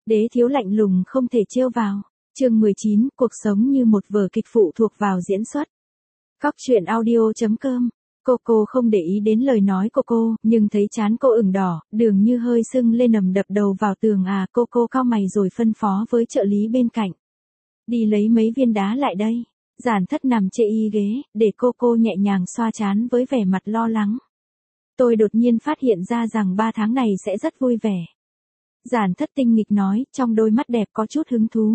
Đế thiếu lạnh lùng không thể trêu vào. Chương 19, cuộc sống như một vở kịch phụ thuộc vào diễn xuất. Cóc truyện audio.com. Cô không để ý đến lời nói của cô, nhưng thấy trán cô ửng đỏ, đường như hơi sưng lên nằm đập đầu vào tường à. Cô cau mày rồi phân phó với trợ lý bên cạnh. Đi lấy mấy viên đá lại đây. Giản Thất nằm chê y ghế, để cô nhẹ nhàng xoa trán với vẻ mặt lo lắng. Tôi đột nhiên phát hiện ra rằng 3 tháng này sẽ rất vui vẻ. Giản Thất tinh nghịch nói, trong đôi mắt đẹp có chút hứng thú.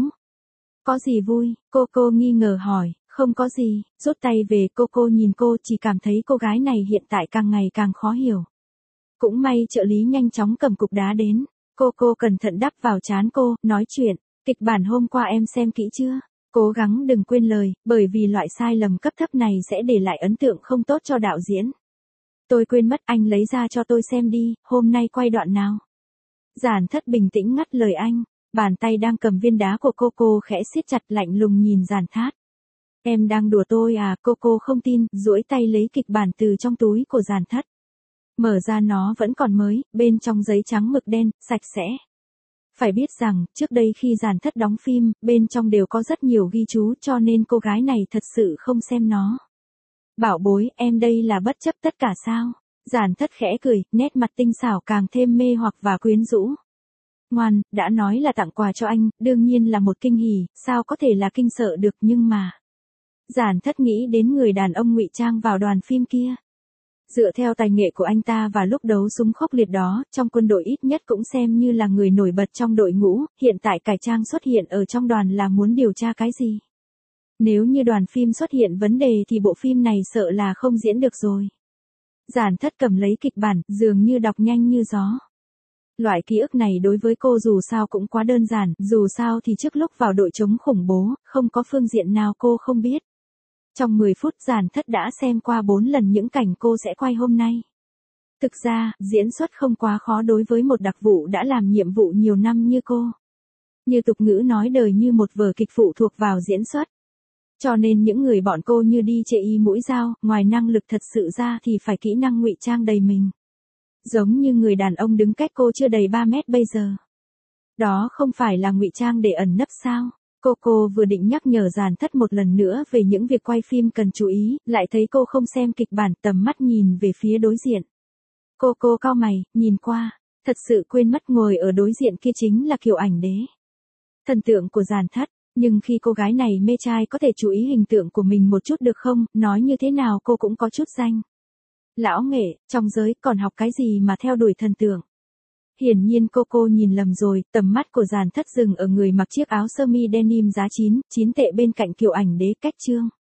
Có gì vui? Cô nghi ngờ hỏi. Không có gì, rút tay về. Cô nhìn cô, chỉ cảm thấy cô gái này hiện tại càng ngày càng khó hiểu. Cũng may trợ lý nhanh chóng cầm cục đá đến. Cô cẩn thận đắp vào trán cô, nói chuyện. Kịch bản hôm qua em xem kỹ chưa? Cố gắng đừng quên lời, bởi vì loại sai lầm cấp thấp này sẽ để lại ấn tượng không tốt cho đạo diễn. Tôi quên mất, anh lấy ra cho tôi xem đi, hôm nay quay đoạn nào? Giản Thất bình tĩnh ngắt lời anh. Bàn tay đang cầm viên đá của cô khẽ siết chặt, lạnh lùng nhìn Giản Thát. Em đang đùa tôi à? Cô không tin, duỗi tay lấy kịch bản từ trong túi của Giản Thất. Mở ra nó vẫn còn mới, bên trong giấy trắng mực đen, sạch sẽ. Phải biết rằng, trước đây khi Giản Thất đóng phim, bên trong đều có rất nhiều ghi chú, cho nên cô gái này thật sự không xem nó. Bảo bối, em đây là bất chấp tất cả sao? Giản Thất khẽ cười, nét mặt tinh xảo càng thêm mê hoặc và quyến rũ. Ngoan, đã nói là tặng quà cho anh, đương nhiên là một kinh hỉ, sao có thể là kinh sợ được, nhưng mà... Giản Thất nghĩ đến người đàn ông ngụy trang vào đoàn phim kia. Dựa theo tài nghệ của anh ta và lúc đấu súng khốc liệt đó, trong quân đội ít nhất cũng xem như là người nổi bật trong đội ngũ, hiện tại cải trang xuất hiện ở trong đoàn là muốn điều tra cái gì? Nếu như đoàn phim xuất hiện vấn đề thì bộ phim này sợ là không diễn được rồi. Giản Thất cầm lấy kịch bản, dường như đọc nhanh như gió. Loại ký ức này đối với cô dù sao cũng quá đơn giản, dù sao thì trước lúc vào đội chống khủng bố, không có phương diện nào cô không biết. Trong 10 phút Giản Thất đã xem qua 4 lần những cảnh cô sẽ quay hôm nay. Thực ra, diễn xuất không quá khó đối với một đặc vụ đã làm nhiệm vụ nhiều năm như cô. Như tục ngữ nói đời như một vở kịch phụ thuộc vào diễn xuất. Cho nên những người bọn cô như đi chê y mũi dao, ngoài năng lực thật sự ra thì phải kỹ năng ngụy trang đầy mình. Giống như người đàn ông đứng cách cô chưa đầy 3 mét bây giờ. Đó không phải là ngụy trang để ẩn nấp sao? Cô vừa định nhắc nhở Giản Thất một lần nữa về những việc quay phim cần chú ý, lại thấy cô không xem kịch bản, tầm mắt nhìn về phía đối diện. Cô cau mày, nhìn qua, thật sự quên mất ngồi ở đối diện kia chính là Kiều Ảnh Đế. Thần tượng của Giản Thất, nhưng khi cô gái này mê trai có thể chú ý hình tượng của mình một chút được không, nói như thế nào cô cũng có chút danh. Lão nghệ, trong giới còn học cái gì mà theo đuổi thần tượng. Hiển nhiên cô nhìn lầm rồi, tầm mắt của Giản Thất dừng ở người mặc chiếc áo sơ mi denim giá 9 tệ bên cạnh Kiều Ảnh Đế cách chương.